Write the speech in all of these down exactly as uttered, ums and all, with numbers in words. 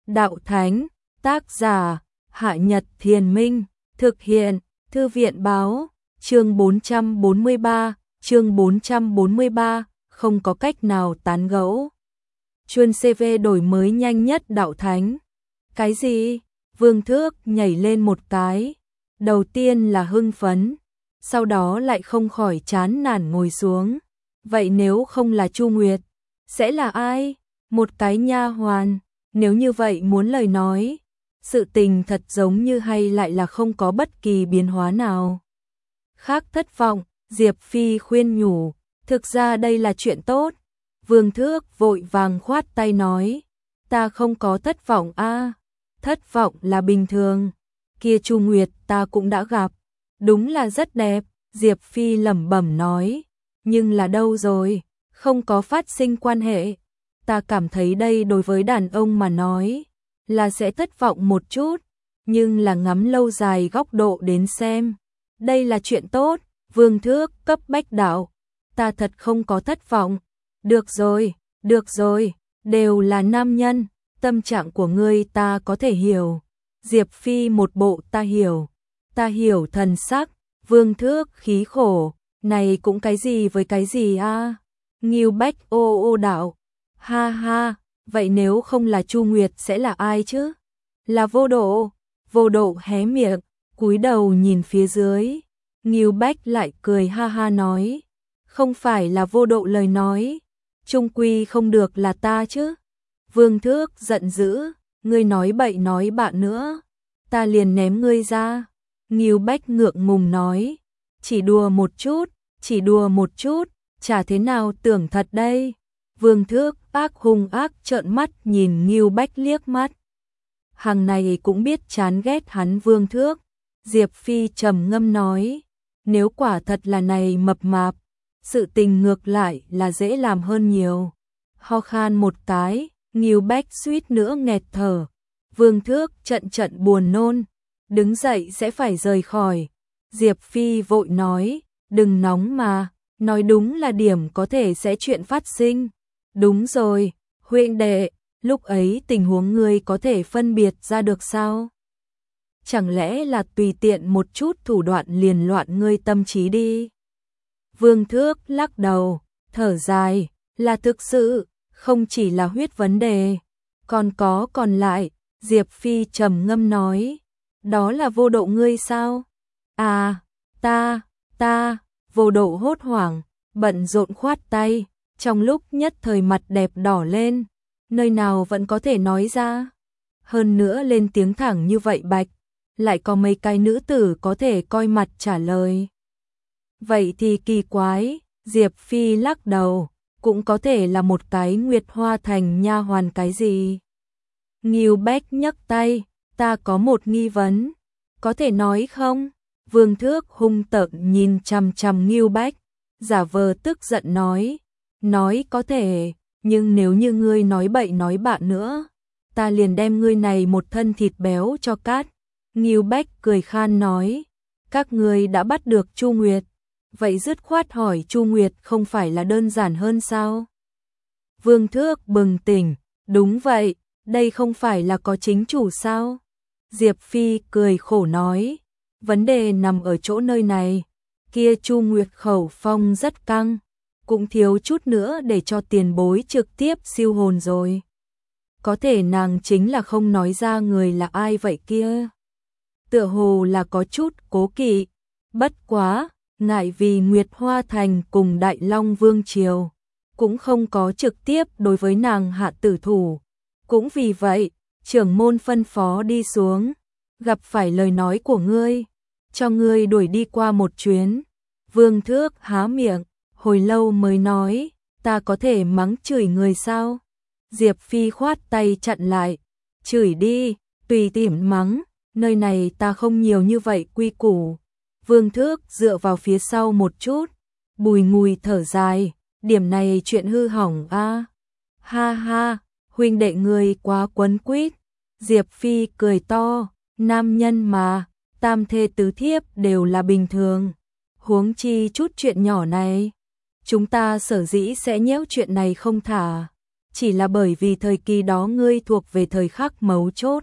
Đạo Thánh, tác giả, Hạ Nhật Thiền Minh, thực hiện, Thư viện báo, chương bốn trăm bốn mươi ba, chương bốn trăm bốn mươi ba, không có cách nào tán gẫu. Chuân xê vê đổi mới nhanh nhất Đạo Thánh. Cái gì? Vương Thước nhảy lên một cái. Đầu tiên là hưng phấn, sau đó lại không khỏi chán nản ngồi xuống. Vậy nếu không là Chu Nguyệt, sẽ là ai? Một cái nha hoàn. Nếu như vậy muốn lời nói, sự tình thật giống như hay lại là không có bất kỳ biến hóa nào. Khác thất vọng, Diệp Phi khuyên nhủ, thực ra đây là chuyện tốt. Vương Thước vội vàng khoát tay nói, ta không có thất vọng a, thất vọng là bình thường. Kia Chu Nguyệt ta cũng đã gặp, đúng là rất đẹp. Diệp Phi lẩm bẩm nói, nhưng là đâu rồi, không có phát sinh quan hệ. Ta cảm thấy đây đối với đàn ông mà nói là sẽ thất vọng một chút, nhưng là ngắm lâu dài góc độ đến xem, đây là chuyện tốt. Vương Thước cấp bách đạo, ta thật không có thất vọng. Được rồi, được rồi, đều là nam nhân, tâm trạng của ngươi ta có thể hiểu. Diệp Phi một bộ ta hiểu, ta hiểu thần sắc. Vương Thước khí khổ, này cũng cái gì với cái gì a? À? Ngưu Bách ô ô đạo, ha ha, vậy nếu không là Chu Nguyệt sẽ là ai chứ? Là Vô Độ. Vô Độ hé miệng, cúi đầu nhìn phía dưới. Ngưu Bách lại cười ha ha nói, không phải là Vô Độ lời nói, chung quy không được là ta chứ. Vương Thước giận dữ, ngươi nói bậy nói bạ nữa, ta liền ném ngươi ra. Ngưu Bách ngượng ngùng nói, chỉ đùa một chút, chỉ đùa một chút, chả thế nào tưởng thật đây. Vương Thước ác hung ác trợn mắt nhìn Ngưu Bách liếc mắt. Hàng này cũng biết chán ghét hắn Vương Thước. Diệp Phi trầm ngâm nói, nếu quả thật là này mập mạp, sự tình ngược lại là dễ làm hơn nhiều. Ho khan một cái, Ngưu Bách suýt nữa nghẹt thở. Vương Thước trận trận buồn nôn, đứng dậy sẽ phải rời khỏi. Diệp Phi vội nói, đừng nóng mà, nói đúng là điểm có thể sẽ chuyện phát sinh. Đúng rồi, huynh đệ, lúc ấy tình huống ngươi có thể phân biệt ra được sao? Chẳng lẽ là tùy tiện một chút thủ đoạn liền loạn ngươi tâm trí đi? Vương Thước lắc đầu, thở dài, là thực sự, không chỉ là huyết vấn đề, còn có còn lại. Diệp Phi trầm ngâm nói, đó là Vô Độ ngươi sao? À, ta, ta, Vô Độ hốt hoảng, bận rộn khoát tay, trong lúc nhất thời mặt đẹp đỏ lên, nơi nào vẫn có thể nói ra. Hơn nữa lên tiếng thẳng như vậy bạch, lại có mấy cái nữ tử có thể coi mặt trả lời. Vậy thì kỳ quái. Diệp Phi lắc đầu, cũng có thể là một cái Nguyệt Hoa Thành nha hoàn cái gì. Ngưu Bách nhấc tay, ta có một nghi vấn, có thể nói không? Vương Thước hung tợn nhìn chằm chằm Ngưu Bách, giả vờ tức giận nói, nói có thể, nhưng nếu như ngươi nói bậy nói bạ nữa, ta liền đem ngươi này một thân thịt béo cho cát. Ngưu Bách cười khan nói, các ngươi đã bắt được Chu Nguyệt, vậy dứt khoát hỏi Chu Nguyệt không phải là đơn giản hơn sao? Vương Thước bừng tỉnh, đúng vậy, đây không phải là có chính chủ sao? Diệp Phi cười khổ nói, vấn đề nằm ở chỗ nơi này, kia Chu Nguyệt khẩu phong rất căng, cũng thiếu chút nữa để cho tiền bối trực tiếp siêu hồn rồi. Có thể nàng chính là không nói ra người là ai vậy kia. Tựa hồ là có chút cố kỵ, bất quá, ngại vì Nguyệt Hoa Thành cùng Đại Long Vương Triều, cũng không có trực tiếp đối với nàng hạ tử thủ. Cũng vì vậy, trưởng môn phân phó đi xuống, gặp phải lời nói của ngươi, cho ngươi đuổi đi qua một chuyến. Vương Thước há miệng, hồi lâu mới nói, ta có thể mắng chửi người sao? Diệp Phi khoát tay chặn lại, chửi đi, tùy tiện mắng, nơi này ta không nhiều như vậy quy củ. Vương Thước dựa vào phía sau một chút, bùi ngùi thở dài, điểm này chuyện hư hỏng a. À. Ha ha, huynh đệ người quá quấn quýt. Diệp Phi cười to, nam nhân mà, tam thê tứ thiếp đều là bình thường, huống chi chút chuyện nhỏ này. Chúng ta sở dĩ sẽ nhéo chuyện này không thả, chỉ là bởi vì thời kỳ đó ngươi thuộc về thời khắc mấu chốt.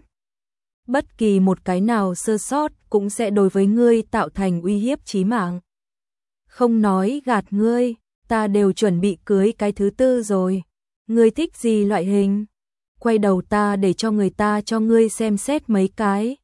Bất kỳ một cái nào sơ sót cũng sẽ đối với ngươi tạo thành uy hiếp chí mạng. Không nói gạt ngươi, ta đều chuẩn bị cưới cái thứ tư rồi. Ngươi thích gì loại hình? Quay đầu ta để cho người ta cho ngươi xem xét mấy cái.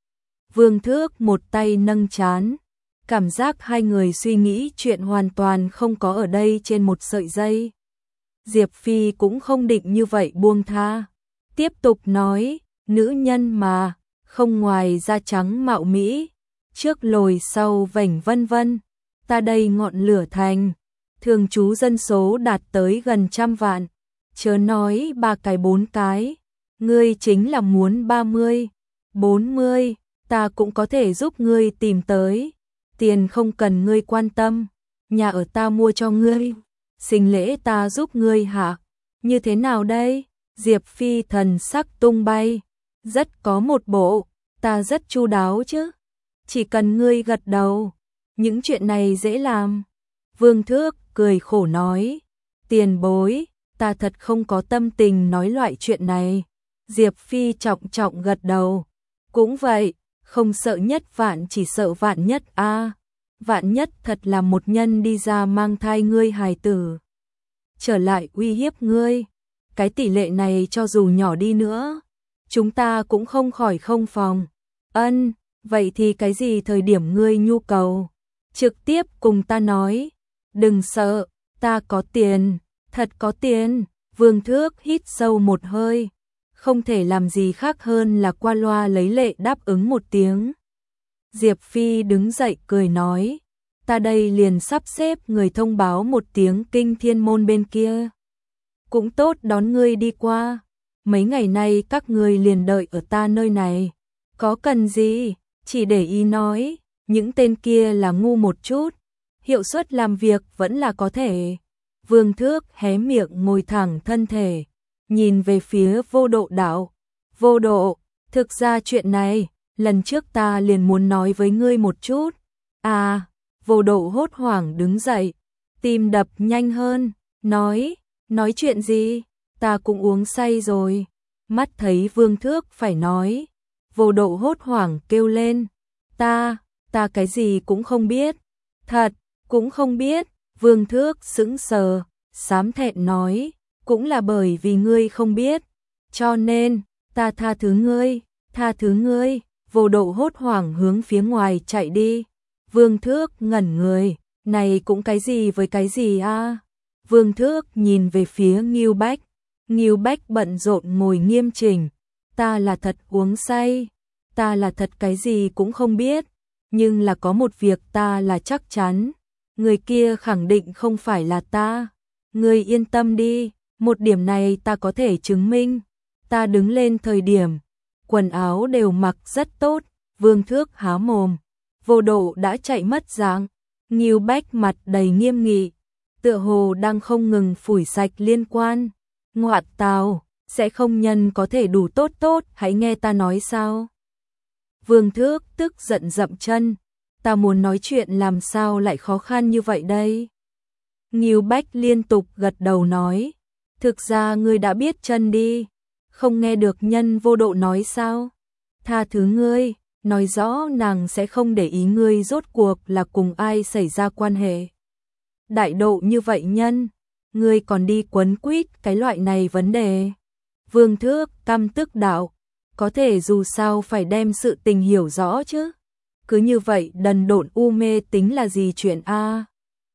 Vương Thước một tay nâng trán, cảm giác hai người suy nghĩ chuyện hoàn toàn không có ở đây trên một sợi dây. Diệp Phi cũng không định như vậy buông tha, tiếp tục nói, nữ nhân mà, không ngoài da trắng mạo mỹ, trước lồi sau vảnh vân vân, ta đây ngọn lửa thành, thường trú dân số đạt tới gần trăm vạn, chớ nói ba cái bốn cái, ngươi chính là muốn ba mươi, bốn mươi, ta cũng có thể giúp ngươi tìm tới, tiền không cần ngươi quan tâm, nhà ở ta mua cho ngươi, sinh lễ ta giúp ngươi hạ, như thế nào đây? Diệp Phi thần sắc tung bay, rất có một bộ, ta rất chu đáo chứ, chỉ cần ngươi gật đầu, những chuyện này dễ làm. Vương Thước cười khổ nói, tiền bối, ta thật không có tâm tình nói loại chuyện này. Diệp Phi trọng trọng gật đầu, cũng vậy, không sợ nhất vạn chỉ sợ vạn nhất a. À, vạn nhất thật là một nhân đi ra mang thai ngươi hài tử, trở lại uy hiếp ngươi, cái tỷ lệ này cho dù nhỏ đi nữa, chúng ta cũng không khỏi không phòng. Ân, vậy thì cái gì thời điểm ngươi nhu cầu, trực tiếp cùng ta nói, đừng sợ, ta có tiền, thật có tiền. Vương Thước hít sâu một hơi, không thể làm gì khác hơn là qua loa lấy lệ đáp ứng một tiếng. Diệp Phi đứng dậy cười nói, ta đây liền sắp xếp người thông báo một tiếng Kinh Thiên Môn bên kia. Cũng tốt đón ngươi đi qua, mấy ngày nay các ngươi liền đợi ở ta nơi này. Có cần gì, chỉ để ý nói, những tên kia là ngu một chút, hiệu suất làm việc vẫn là có thể. Vương Thước hé miệng ngồi thẳng thân thể, nhìn về phía Vô Độ đạo. Vô Độ, thực ra chuyện này, lần trước ta liền muốn nói với ngươi một chút. À, Vô Độ hốt hoảng đứng dậy, tim đập nhanh hơn, nói, nói chuyện gì, ta cũng uống say rồi. Mắt thấy Vương Thước phải nói, Vô Độ hốt hoảng kêu lên, ta, ta cái gì cũng không biết, thật, cũng không biết. Vương Thước sững sờ, xám thẹn nói, cũng là bởi vì ngươi không biết, cho nên, ta tha thứ ngươi, tha thứ ngươi. Vô Độ hốt hoảng hướng phía ngoài chạy đi. Vương Thước ngẩn người, này cũng cái gì với cái gì a? À? Vương Thước nhìn về phía Ngưu Bách, Ngưu Bách bận rộn ngồi nghiêm chỉnh, ta là thật uống say, ta là thật cái gì cũng không biết, nhưng là có một việc ta là chắc chắn, người kia khẳng định không phải là ta. Ngươi yên tâm đi, một điểm này ta có thể chứng minh. Ta đứng lên thời điểm, quần áo đều mặc rất tốt. Vương Thước há mồm, Vô Độ đã chạy mất dạng. Ngưu Bách mặt đầy nghiêm nghị, tựa hồ đang không ngừng phủi sạch liên quan. Ngoạt tào, sẽ không nhân có thể đủ tốt tốt, hãy nghe ta nói sao. Vương Thước tức giận dậm chân, ta muốn nói chuyện làm sao lại khó khăn như vậy đây. Ngưu Bách liên tục gật đầu nói, thực ra ngươi đã biết chân đi, không nghe được nhân Vô Độ nói sao. Tha thứ ngươi, nói rõ nàng sẽ không để ý ngươi rốt cuộc là cùng ai xảy ra quan hệ. Đại độ như vậy nhân, ngươi còn đi quấn quýt cái loại này vấn đề. Vương Thước căm tức đạo, có thể dù sao phải đem sự tình hiểu rõ chứ. Cứ như vậy đần độn u mê tính là gì chuyện a? À?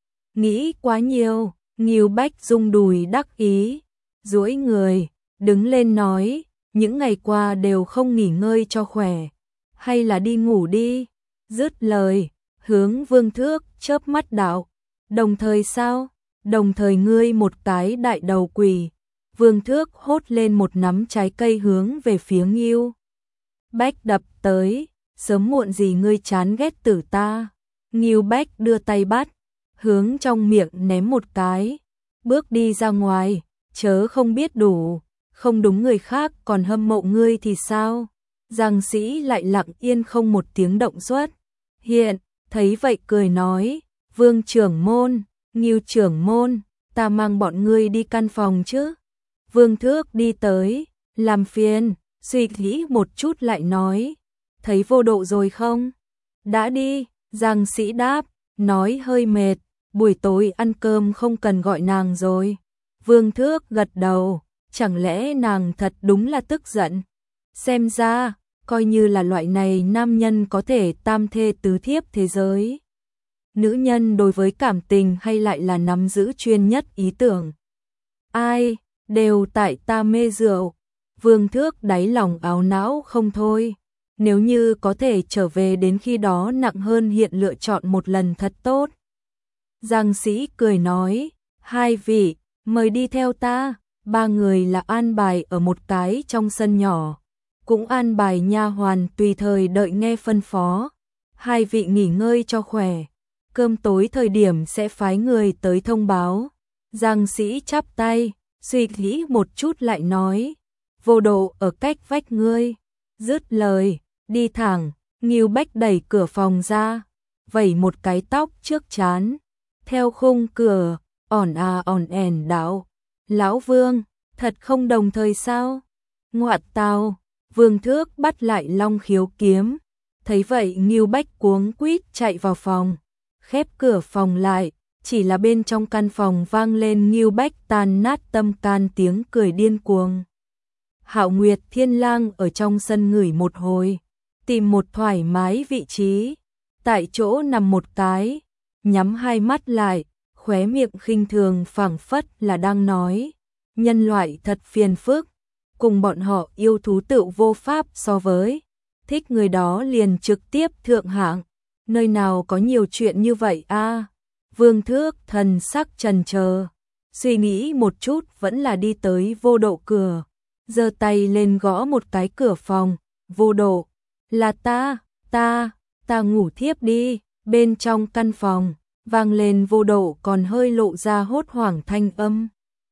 Nghĩ quá nhiều. Ngưu Bách rung đùi đắc ý, duỗi người, đứng lên nói, những ngày qua đều không nghỉ ngơi cho khỏe, hay là đi ngủ đi. Dứt lời, hướng Vương Thước chớp mắt đạo, đồng thời sao? Đồng thời ngươi một cái đại đầu quỷ. Vương Thước hốt lên một nắm trái cây hướng về phía Ngưu Bách đập tới, sớm muộn gì ngươi chán ghét tử ta. Ngưu Bách đưa tay bắt, hướng trong miệng ném một cái, bước đi ra ngoài, chớ không biết đủ, không đúng người khác còn hâm mộ ngươi thì sao. Giang Sĩ lại lặng yên không một tiếng động xuất hiện, thấy vậy cười nói, Vương trưởng môn, Ngưu trưởng môn, ta mang bọn ngươi đi căn phòng chứ. Vương Thước đi tới, làm phiền, suy nghĩ một chút lại nói, thấy vô độ rồi không? Đã đi, Giang Sĩ đáp, nói hơi mệt, buổi tối ăn cơm không cần gọi nàng rồi. Vương Thước gật đầu, chẳng lẽ nàng thật đúng là tức giận? Xem ra, coi như là loại này nam nhân có thể tam thê tứ thiếp thế giới. Nữ nhân đối với cảm tình hay lại là nắm giữ chuyên nhất ý tưởng. Ai, đều tại ta mê rượu. Vương Thước đáy lòng áo não không thôi. Nếu như có thể trở về đến khi đó nặng hơn hiện lựa chọn một lần thật tốt. Giang Sĩ cười nói, hai vị, mời đi theo ta. Ba người là an bài ở một cái trong sân nhỏ. Cũng an bài nha hoàn tùy thời đợi nghe phân phó. Hai vị nghỉ ngơi cho khỏe. Cơm tối thời điểm sẽ phái người tới thông báo. Giang Sĩ chắp tay, suy nghĩ một chút lại nói, vô độ ở cách vách ngươi. Dứt lời, đi thẳng, Ngưu Bách đẩy cửa phòng ra, vẩy một cái tóc trước trán. Theo khung cửa, ỏn à ỏn ẻn đạo, lão Vương, thật không đồng thời sao? Ngoạt tào, Vương Thước bắt lại Long Khiếu kiếm. Thấy vậy Ngưu Bách cuống quýt chạy vào phòng, khép cửa phòng lại, chỉ là bên trong căn phòng vang lên Ngưu Bách tan nát tâm can tiếng cười điên cuồng. Hạo Nguyệt Thiên Lang ở trong sân ngửi một hồi, tìm một thoải mái vị trí, tại chỗ nằm một cái, nhắm hai mắt lại, khóe miệng khinh thường phảng phất là đang nói, nhân loại thật phiền phức, cùng bọn họ yêu thú tự vô pháp so với, thích người đó liền trực tiếp thượng hạng, nơi nào có nhiều chuyện như vậy a? À? Vương Thước thần sắc trần chờ, suy nghĩ một chút vẫn là đi tới vô độ cửa, giơ tay lên gõ một cái cửa phòng, vô độ, là ta, ta, ta ngủ thiếp đi, bên trong căn phòng, vang lên vô độ còn hơi lộ ra hốt hoảng thanh âm.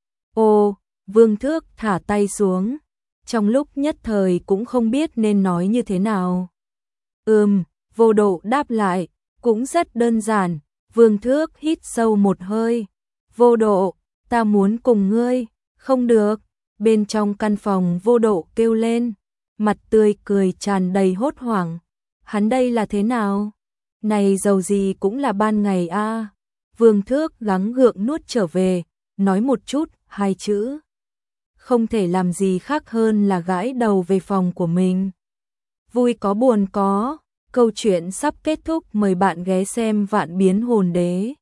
Ô, Vương Thước thả tay xuống, trong lúc nhất thời cũng không biết nên nói như thế nào. Ừm, vô độ đáp lại, cũng rất đơn giản. Vương Thước hít sâu một hơi. Vô độ, ta muốn cùng ngươi. Không được. Bên trong căn phòng vô độ kêu lên, mặt tươi cười tràn đầy hốt hoảng. Hắn đây là thế nào? Này dầu gì cũng là ban ngày a. À. Vương Thước gắng gượng nuốt trở về, nói một chút, hai chữ. Không thể làm gì khác hơn là gãi đầu về phòng của mình. Vui có buồn có. Câu chuyện sắp kết thúc, mời bạn ghé xem Vạn Biến Hồn Đế.